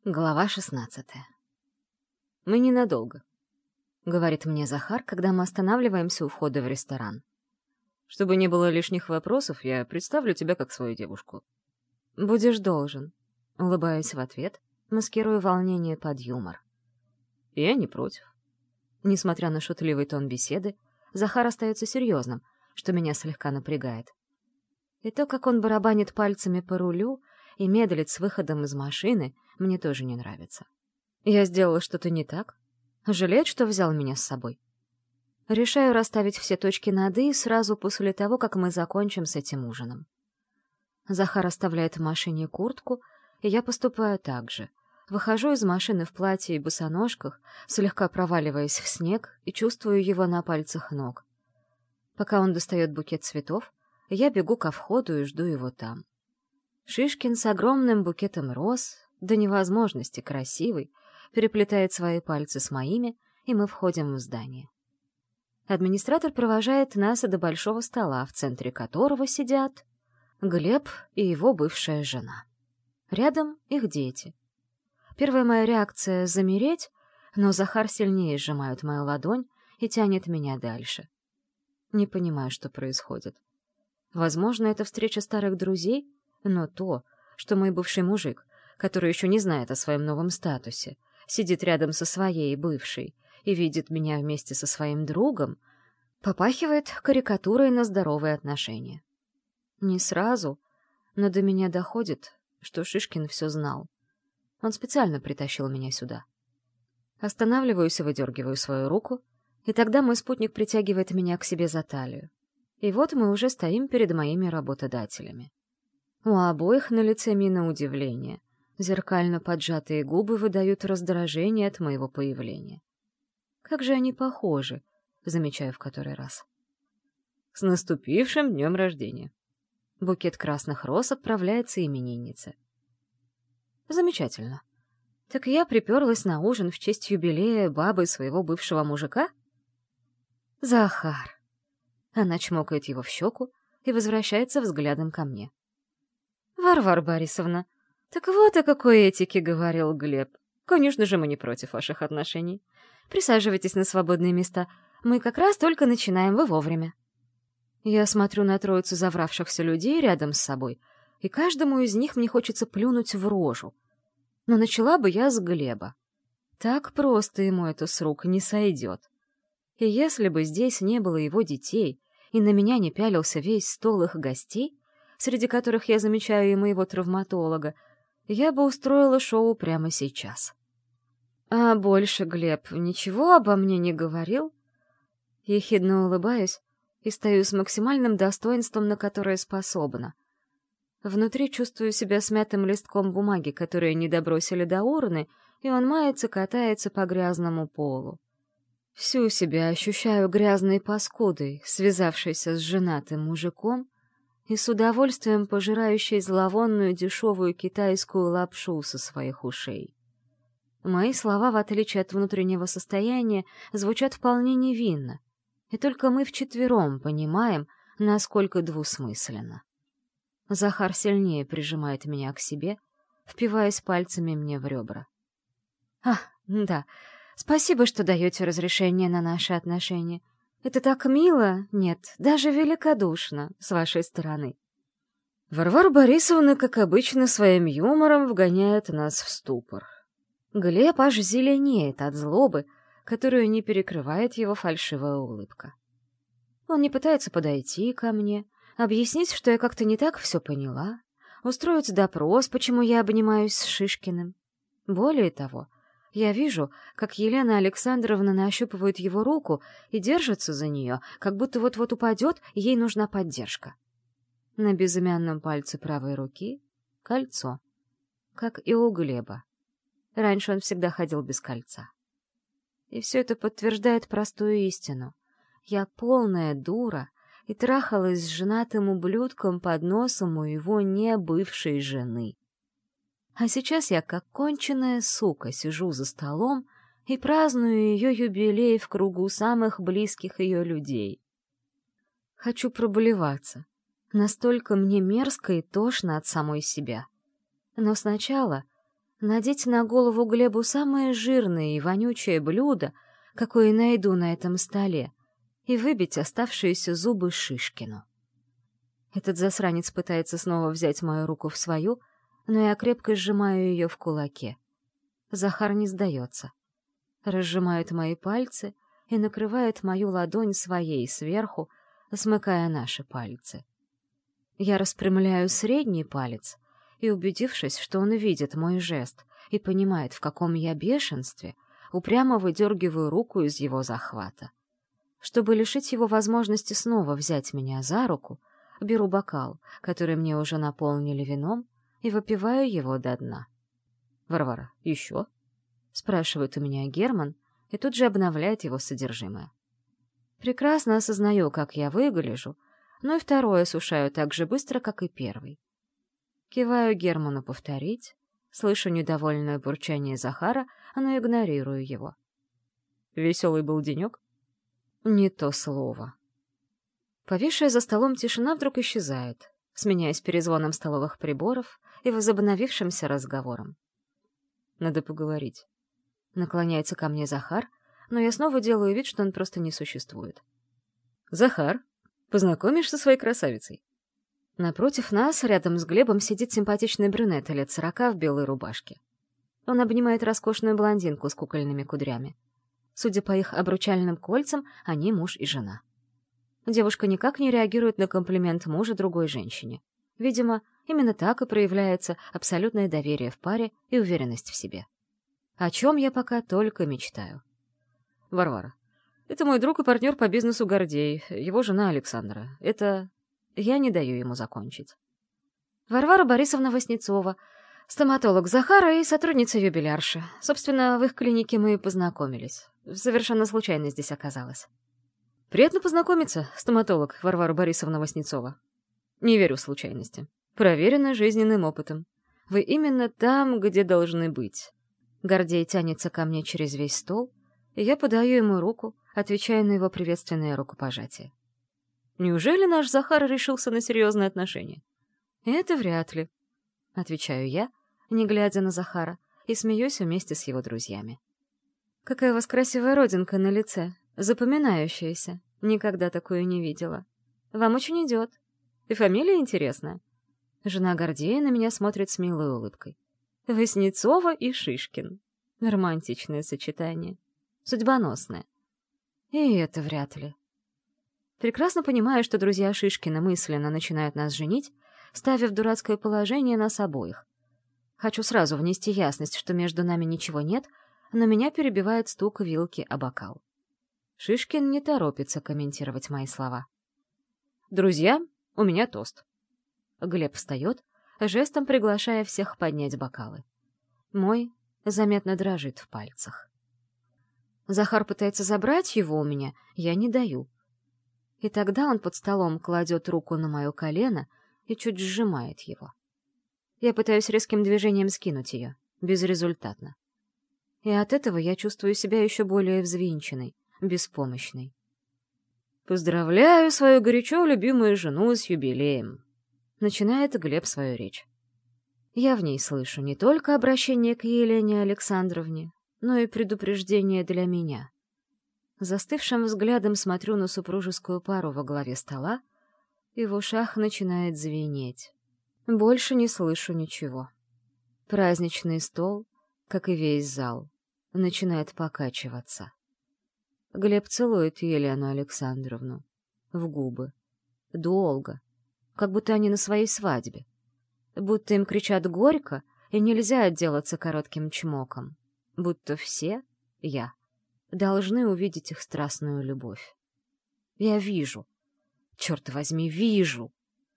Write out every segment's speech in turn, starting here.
Глава 16. «Мы ненадолго», — говорит мне Захар, когда мы останавливаемся у входа в ресторан. «Чтобы не было лишних вопросов, я представлю тебя как свою девушку». «Будешь должен», — улыбаюсь в ответ, маскируя волнение под юмор. «Я не против». Несмотря на шутливый тон беседы, Захар остается серьезным, что меня слегка напрягает. И то, как он барабанит пальцами по рулю и медлит с выходом из машины, мне тоже не нравится. Я сделала что-то не так? Жалеет, что взял меня с собой? Решаю расставить все точки над «и» сразу после того, как мы закончим с этим ужином. Захар оставляет в машине куртку, и я поступаю так же. Выхожу из машины в платье и босоножках, слегка проваливаясь в снег, и чувствую его на пальцах ног. Пока он достает букет цветов, я бегу ко входу и жду его там. Шишкин с огромным букетом роз, до невозможности красивый, переплетает свои пальцы с моими, и мы входим в здание. Администратор провожает нас до большого стола, в центре которого сидят Глеб и его бывшая жена. Рядом их дети. Первая моя реакция — замереть, но Захар сильнее сжимает мою ладонь и тянет меня дальше. Не понимаю, что происходит. Возможно, это встреча старых друзей, но то, что мой бывший мужик, который еще не знает о своем новом статусе, сидит рядом со своей бывшей и видит меня вместе со своим другом, попахивает карикатурой на здоровые отношения. Не сразу, но до меня доходит, что Шишкин все знал. Он специально притащил меня сюда. Останавливаюсь и выдергиваю свою руку, и тогда мой спутник притягивает меня к себе за талию. И вот мы уже стоим перед моими работодателями. У обоих на лице мина удивления. Зеркально поджатые губы выдают раздражение от моего появления. Как же они похожи, замечаю в который раз. «С наступившим днем рождения!» Букет красных роз отправляется имениннице. Замечательно. Так я приперлась на ужин в честь юбилея бабы своего бывшего мужика? Захар. Она чмокает его в щеку и возвращается взглядом ко мне. «Варвара Борисовна, так вот о какой этике говорил Глеб. Конечно же, мы не против ваших отношений. Присаживайтесь на свободные места. Мы как раз только начинаем, вы вовремя». Я смотрю на троицу завравшихся людей рядом с собой, и каждому из них мне хочется плюнуть в рожу. Но начала бы я с Глеба. Так просто ему это с рук не сойдет. И если бы здесь не было его детей, и на меня не пялился весь стол их гостей, среди которых я замечаю и моего травматолога, я бы устроила шоу прямо сейчас. А больше Глеб ничего обо мне не говорил? Ехидно улыбаюсь и стою с максимальным достоинством, на которое способна. Внутри чувствую себя смятым листком бумаги, который не добросили до урны, и он мается, катается по грязному полу. Всю себя ощущаю грязной паскудой, связавшейся с женатым мужиком, и с удовольствием пожирающей зловонную дешевую китайскую лапшу со своих ушей. Мои слова, в отличие от внутреннего состояния, звучат вполне невинно, и только мы вчетвером понимаем, насколько двусмысленно. Захар сильнее прижимает меня к себе, впиваясь пальцами мне в ребра. Да, спасибо, что даете разрешение на наши отношения. Это так мило, нет, даже великодушно с вашей стороны. Варвара Борисовна, как обычно, своим юмором вгоняет нас в ступор. Глеб аж зеленеет от злобы, которую не перекрывает его фальшивая улыбка. Он не пытается подойти ко мне, объяснить, что я как-то не так все поняла, устроить допрос, почему я обнимаюсь с Шишкиным. Более того, я вижу, как Елена Александровна нащупывает его руку и держится за нее, как будто вот-вот упадет, и ей нужна поддержка. На безымянном пальце правой руки — кольцо, как и у Глеба. Раньше он всегда ходил без кольца. И все это подтверждает простую истину. Я полная дура и трахалась с женатым ублюдком под носом у его небывшей жены. А сейчас я, как конченая сука, сижу за столом и праздную ее юбилей в кругу самых близких ее людей. Хочу проблеваться. Настолько мне мерзко и тошно от самой себя. Но сначала надеть на голову Глебу самое жирное и вонючее блюдо, какое найду на этом столе, и выбить оставшиеся зубы Шишкину. Этот засранец пытается снова взять мою руку в свою, но я крепко сжимаю ее в кулаке. Захар не сдается. Разжимает мои пальцы и накрывает мою ладонь своей сверху, смыкая наши пальцы. Я распрямляю средний палец и, убедившись, что он видит мой жест и понимает, в каком я бешенстве, упрямо выдергиваю руку из его захвата. Чтобы лишить его возможности снова взять меня за руку, беру бокал, который мне уже наполнили вином, и выпиваю его до дна. «Варвара, еще?» — спрашивает у меня Герман, и тут же обновляет его содержимое. Прекрасно осознаю, как я выгляжу, но и второй осушаю так же быстро, как и первый. Киваю Герману повторить, слышу недовольное бурчание Захара, но игнорирую его. «Веселый был денек?» Не то слово. Повисшая за столом тишина вдруг исчезает, сменяясь перезвоном столовых приборов и возобновившимся разговором. «Надо поговорить». Наклоняется ко мне Захар, но я снова делаю вид, что он просто не существует. «Захар, познакомишь со своей красавицей?» Напротив нас, рядом с Глебом, сидит симпатичный брюнет лет 40 в белой рубашке. Он обнимает роскошную блондинку с кукольными кудрями. Судя по их обручальным кольцам, они муж и жена. Девушка никак не реагирует на комплимент мужа другой женщине. Видимо, именно так и проявляется абсолютное доверие в паре и уверенность в себе. О чем я пока только мечтаю. «Варвара, это мой друг и партнер по бизнесу Гордей, его жена Александра. Это...» Я не даю ему закончить. Варвара Борисовна Васнецова, стоматолог Захара и сотрудница юбилярши. Собственно, в их клинике мы и познакомились. Совершенно случайно здесь оказалась. Приятно познакомиться, стоматолог Варвара Борисовна Васнецова. Не верю в случайности. Проверено жизненным опытом. Вы именно там, где должны быть. Гордей тянется ко мне через весь стол, и я подаю ему руку, отвечая на его приветственное рукопожатие. Неужели наш Захар решился на серьезные отношения? Это вряд ли, отвечаю я, не глядя на Захара, и смеюсь вместе с его друзьями. Какая у вас красивая родинка на лице, запоминающаяся. Никогда такую не видела. Вам очень идет. И фамилия интересная. Жена Гордея на меня смотрит с милой улыбкой. Васнецова и Шишкин. Романтичное сочетание. Судьбоносное. И это вряд ли. Прекрасно понимаю, что друзья Шишкина мысленно начинают нас женить, ставя в дурацкое положение нас обоих. Хочу сразу внести ясность, что между нами ничего нет, но меня перебивает стук вилки о бокал. Шишкин не торопится комментировать мои слова. «Друзья, у меня тост». Глеб встает, жестом приглашая всех поднять бокалы. Мой заметно дрожит в пальцах. Захар пытается забрать его у меня, я не даю. И тогда он под столом кладет руку на мое колено и чуть сжимает его. Я пытаюсь резким движением скинуть ее, безрезультатно. И от этого я чувствую себя еще более взвинченной, беспомощной. «Поздравляю свою горячо любимую жену с юбилеем!» Начинает Глеб свою речь. Я в ней слышу не только обращение к Елене Александровне, но и предупреждение для меня. Застывшим взглядом смотрю на супружескую пару во главе стола, и в ушах начинает звенеть. Больше не слышу ничего. Праздничный стол, как и весь зал, начинает покачиваться. Глеб целует Елену Александровну в губы. Долго, как будто они на своей свадьбе. Будто им кричат горько, и нельзя отделаться коротким чмоком. Будто все, я, должны увидеть их страстную любовь. Я вижу. Черт возьми, вижу.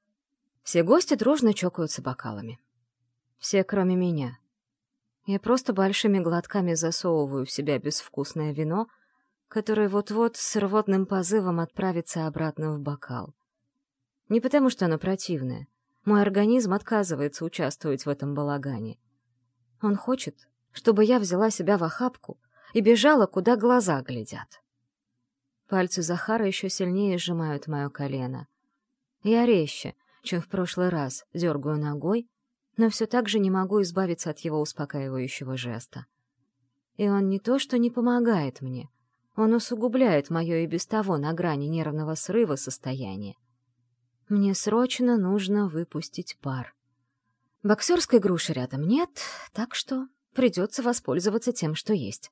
Все гости дружно чокаются бокалами. Все, кроме меня. Я просто большими глотками засовываю в себя безвкусное вино, которое вот-вот с рвотным позывом отправится обратно в бокал. Не потому, что оно противное. Мой организм отказывается участвовать в этом балагане. Он хочет, чтобы я взяла себя в охапку и бежала, куда глаза глядят. Пальцы Захара еще сильнее сжимают мое колено. Я резче, чем в прошлый раз, дергаю ногой, но все так же не могу избавиться от его успокаивающего жеста. И он не то что не помогает мне, он усугубляет мое и без того на грани нервного срыва состояние. Мне срочно нужно выпустить пар. Боксерской груши рядом нет, так что придется воспользоваться тем, что есть.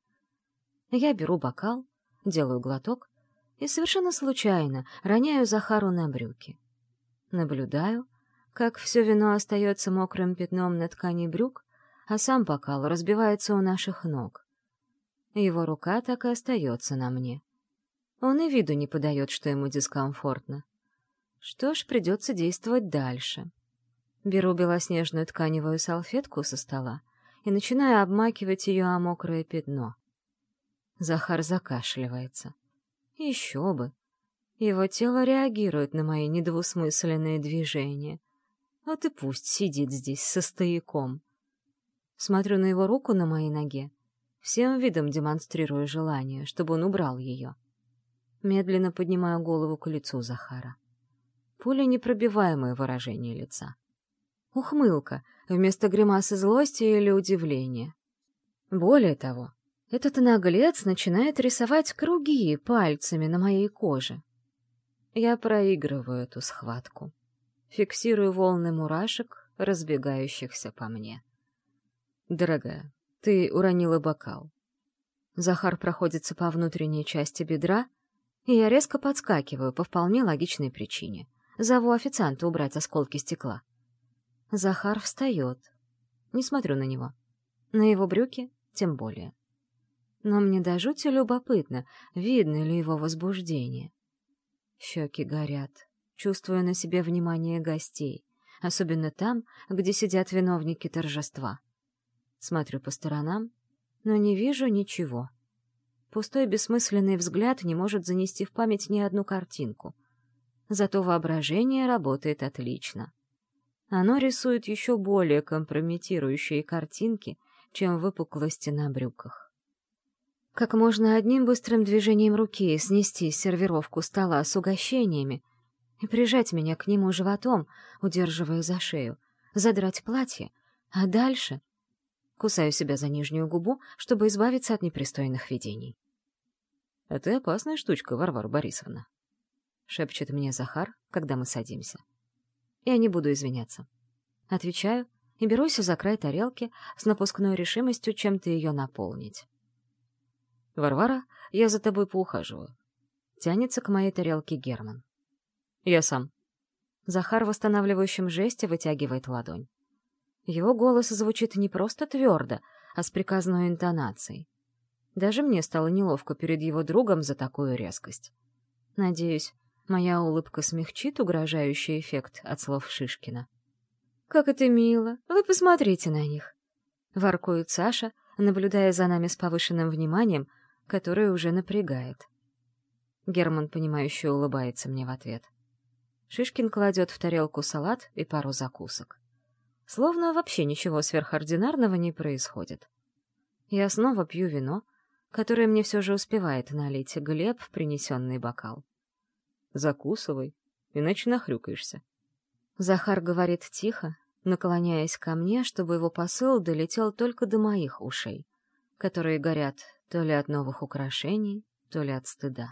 Я беру бокал, делаю глоток и совершенно случайно роняю Захару на брюки. Наблюдаю, как все вино остается мокрым пятном на ткани брюк, а сам бокал разбивается у наших ног. Его рука так и остается на мне. Он и виду не подает, что ему дискомфортно. Что ж, придется действовать дальше. Беру белоснежную тканевую салфетку со стола и начинаю обмакивать ее о мокрое пятно. Захар закашливается. Еще бы. Его тело реагирует на мои недвусмысленные движения. Вот и пусть сидит здесь со стояком. Смотрю на его руку на моей ноге, всем видом демонстрирую желание, чтобы он убрал ее. Медленно поднимаю голову к лицу Захара. Пуленепробиваемое выражение лица. Ухмылка вместо гримасы злости или удивления. Более того, этот наглец начинает рисовать круги пальцами на моей коже. Я проигрываю эту схватку. Фиксирую волны мурашек, разбегающихся по мне. «Дорогая, ты уронила бокал». Захар проходится по внутренней части бедра, и я резко подскакиваю по вполне логичной причине. Зову официанта убрать осколки стекла. Захар встает. Не смотрю на него. На его брюки тем более. Но мне до жути любопытно, видно ли его возбуждение. Щеки горят. Чувствую на себе внимание гостей, особенно там, где сидят виновники торжества. Смотрю по сторонам, но не вижу ничего. Пустой бессмысленный взгляд не может занести в память ни одну картинку. Зато воображение работает отлично. Оно рисует еще более компрометирующие картинки, чем выпуклости на брюках. Как можно одним быстрым движением руки снести сервировку стола с угощениями и прижать меня к нему животом, удерживая за шею, задрать платье, а дальше кусаю себя за нижнюю губу, чтобы избавиться от непристойных видений. — А ты опасная штучка, Варвара Борисовна, — шепчет мне Захар, когда мы садимся. Я не буду извиняться. Отвечаю и берусь за край тарелки с напускной решимостью чем-то ее наполнить. — Варвара, я за тобой поухаживаю. Тянется к моей тарелке Герман. — Я сам. Захар в восстанавливающем жесте вытягивает ладонь. Его голос звучит не просто твердо, а с приказной интонацией. Даже мне стало неловко перед его другом за такую резкость. Надеюсь, моя улыбка смягчит угрожающий эффект от слов Шишкина. «Как это мило! Вы посмотрите на них!» — воркует Саша, наблюдая за нами с повышенным вниманием, которое уже напрягает. Герман, понимающе улыбается мне в ответ. Шишкин кладет в тарелку салат и пару закусок. Словно вообще ничего сверхординарного не происходит. Я снова пью вино, которое мне все же успевает налить Глеб в принесенный бокал. «Закусывай, иначе нахрюкаешься». Захар говорит тихо, наклоняясь ко мне, чтобы его посыл долетел только до моих ушей, которые горят то ли от новых украшений, то ли от стыда.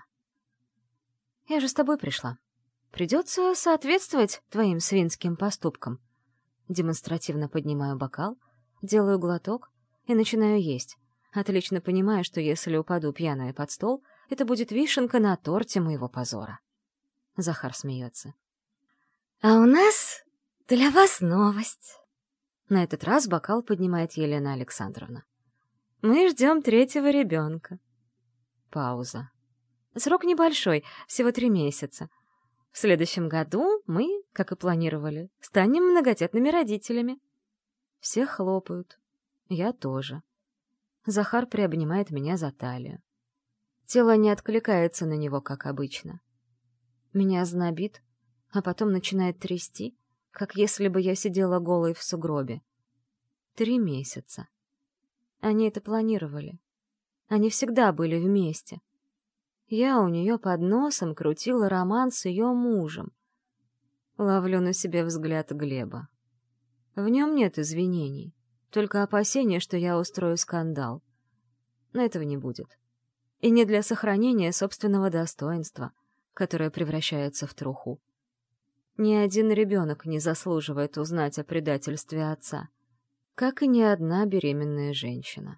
«Я же с тобой пришла. Придется соответствовать твоим свинским поступкам». Демонстративно поднимаю бокал, делаю глоток и начинаю есть, отлично понимая, что если упаду пьяная под стол, это будет вишенка на торте моего позора. Захар смеется. «А у нас для вас новость». На этот раз бокал поднимает Елена Александровна. «Мы ждем третьего ребенка». Пауза. Срок небольшой, всего 3 месяца. В следующем году мы, как и планировали, станем многодетными родителями. Все хлопают. Я тоже. Захар приобнимает меня за талию. Тело не откликается на него, как обычно. Меня знобит, а потом начинает трясти, как если бы я сидела голой в сугробе. 3 месяца. Они это планировали. Они всегда были вместе. Я у нее под носом крутила роман с ее мужем. Ловлю на себе взгляд Глеба. В нем нет извинений, только опасения, что я устрою скандал. Но этого не будет. И не для сохранения собственного достоинства, которое превращается в труху. Ни один ребенок не заслуживает узнать о предательстве отца, как и ни одна беременная женщина.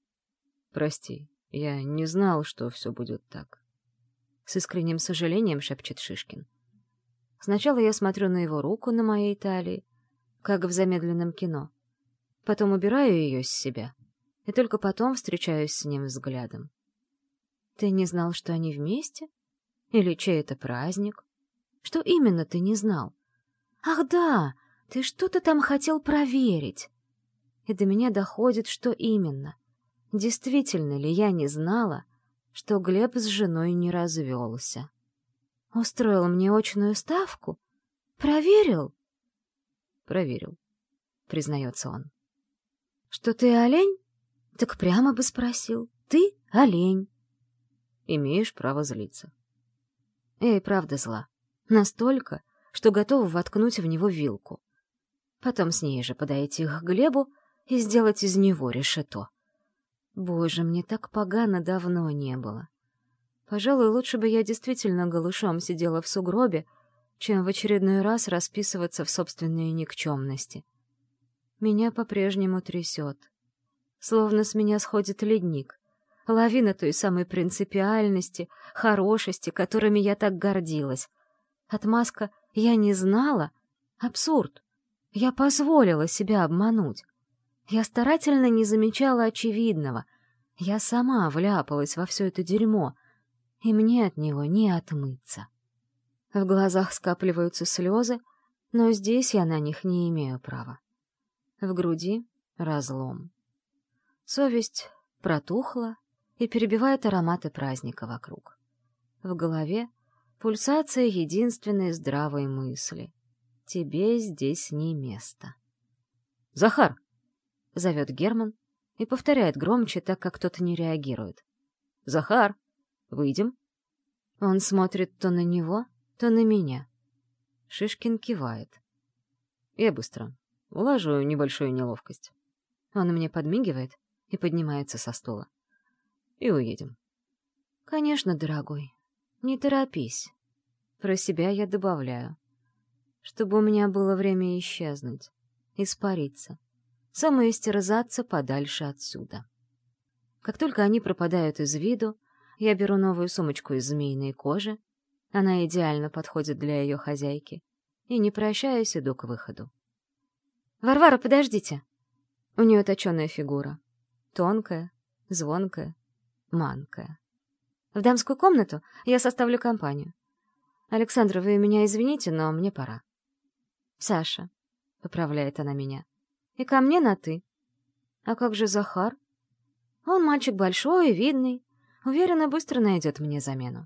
«Прости, я не знал, что все будет так», — с искренним сожалением шепчет Шишкин. Сначала я смотрю на его руку на моей талии, как в замедленном кино. Потом убираю ее с себя, и только потом встречаюсь с ним взглядом. «Ты не знал, что они вместе? Или чей это праздник? Что именно ты не знал? Ах да, ты что-то там хотел проверить!» И до меня доходит, что именно. Действительно ли я не знала, что Глеб с женой не развелся? Устроил мне очную ставку? Проверил? Проверил, признается он. Что ты олень? Так прямо бы спросил. Ты олень. Имеешь право злиться. Я и правда зла. Настолько, что готова воткнуть в него вилку. Потом с ней же подойти к Глебу и сделать из него решето. Боже, мне так погано давно не было. Пожалуй, лучше бы я действительно голышом сидела в сугробе, чем в очередной раз расписываться в собственной никчемности. Меня по-прежнему трясет. Словно с меня сходит ледник, лавина той самой принципиальности, хорошести, которыми я так гордилась. Отмазка «я не знала» — абсурд. Я позволила себя обмануть. Я старательно не замечала очевидного. Я сама вляпалась во все это дерьмо, и мне от него не отмыться. В глазах скапливаются слезы, но здесь я на них не имею права. В груди разлом. Совесть протухла и перебивает ароматы праздника вокруг. В голове пульсация единственной здравой мысли. Тебе здесь не место. «Захар!» — зовет Герман и повторяет громче, так как кто-то не реагирует. «Захар! Выйдем?» Он смотрит то на него, то на меня. Шишкин кивает. Я быстро. Улажу небольшую неловкость. Он мне подмигивает и поднимается со стула. И уедем. Конечно, дорогой, не торопись. Про себя я добавляю. Чтобы у меня было время исчезнуть, испариться, самоистерзаться подальше отсюда. Как только они пропадают из виду, я беру новую сумочку из змеиной кожи, она идеально подходит для ее хозяйки, и, не прощаясь, иду к выходу. «Варвара, подождите!» У нее точеная фигура. Тонкая, звонкая, манкая. «В дамскую комнату я составлю компанию. Александра, вы меня извините, но мне пора». «Саша», — поправляет она меня, — «и ко мне на «ты». А как же Захар? Он мальчик большой и видный, уверенно быстро найдет мне замену».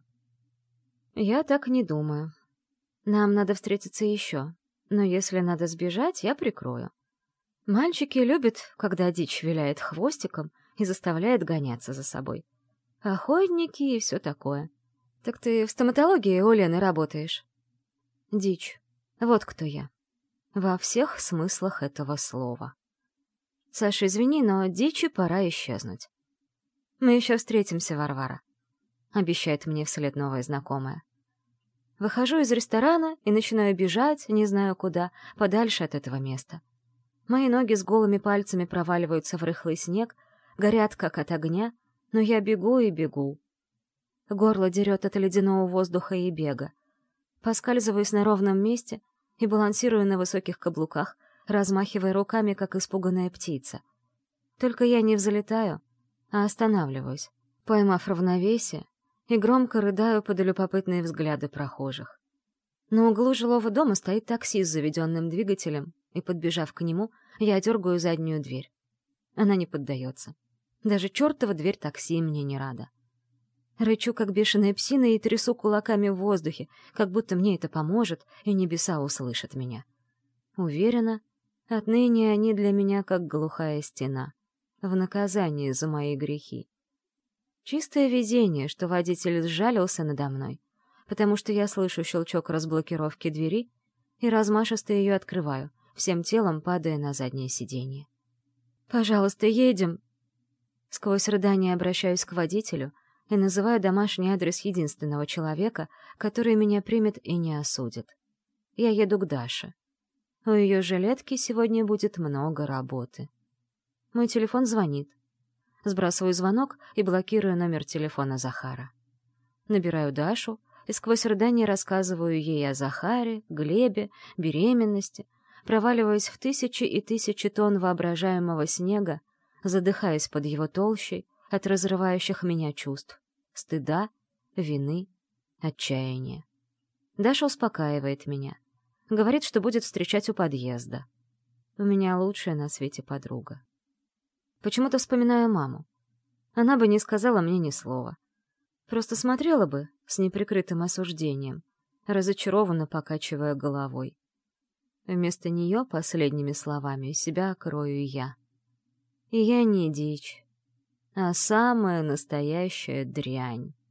Я так не думаю. Нам надо встретиться еще, но если надо сбежать, я прикрою. Мальчики любят, когда дичь виляет хвостиком и заставляет гоняться за собой. Охотники и все такое. Так ты в стоматологии у Лены работаешь? Дичь. Вот кто я. Во всех смыслах этого слова. Саша, извини, но дичи пора исчезнуть. Мы еще встретимся, Варвара. Обещает мне вслед новая знакомая. Выхожу из ресторана и начинаю бежать, не знаю куда, подальше от этого места. Мои ноги с голыми пальцами проваливаются в рыхлый снег, горят как от огня, но я бегу и бегу. Горло дерет от ледяного воздуха и бега. Поскальзываюсь на ровном месте и балансирую на высоких каблуках, размахивая руками, как испуганная птица. Только я не взлетаю, а останавливаюсь, поймав равновесие, и громко рыдаю под любопытные взгляды прохожих. На углу жилого дома стоит такси с заведенным двигателем, и, подбежав к нему, я дергаю заднюю дверь. Она не поддается. Даже чертова дверь такси мне не рада. Рычу, как бешеная псина, и трясу кулаками в воздухе, как будто мне это поможет, и небеса услышат меня. Уверена, отныне они для меня как глухая стена, в наказание за мои грехи. Чистое везение, что водитель сжалился надо мной, потому что я слышу щелчок разблокировки двери и размашисто ее открываю, всем телом падая на заднее сиденье. «Пожалуйста, едем!» Сквозь рыдание обращаюсь к водителю и называю домашний адрес единственного человека, который меня примет и не осудит. Я еду к Даше. У ее жилетки сегодня будет много работы. Мой телефон звонит. Сбрасываю звонок и блокирую номер телефона Захара. Набираю Дашу и сквозь рыдание рассказываю ей о Захаре, Глебе, беременности, проваливаясь в тысячи и тысячи тонн воображаемого снега, задыхаясь под его толщей от разрывающих меня чувств, стыда, вины, отчаяния. Даша успокаивает меня, говорит, что будет встречать у подъезда. У меня лучшая на свете подруга. Почему-то вспоминаю маму. Она бы не сказала мне ни слова. Просто смотрела бы с неприкрытым осуждением, разочарованно покачивая головой. Вместо нее последними словами себя крою я. И я не дичь, а самая настоящая дрянь.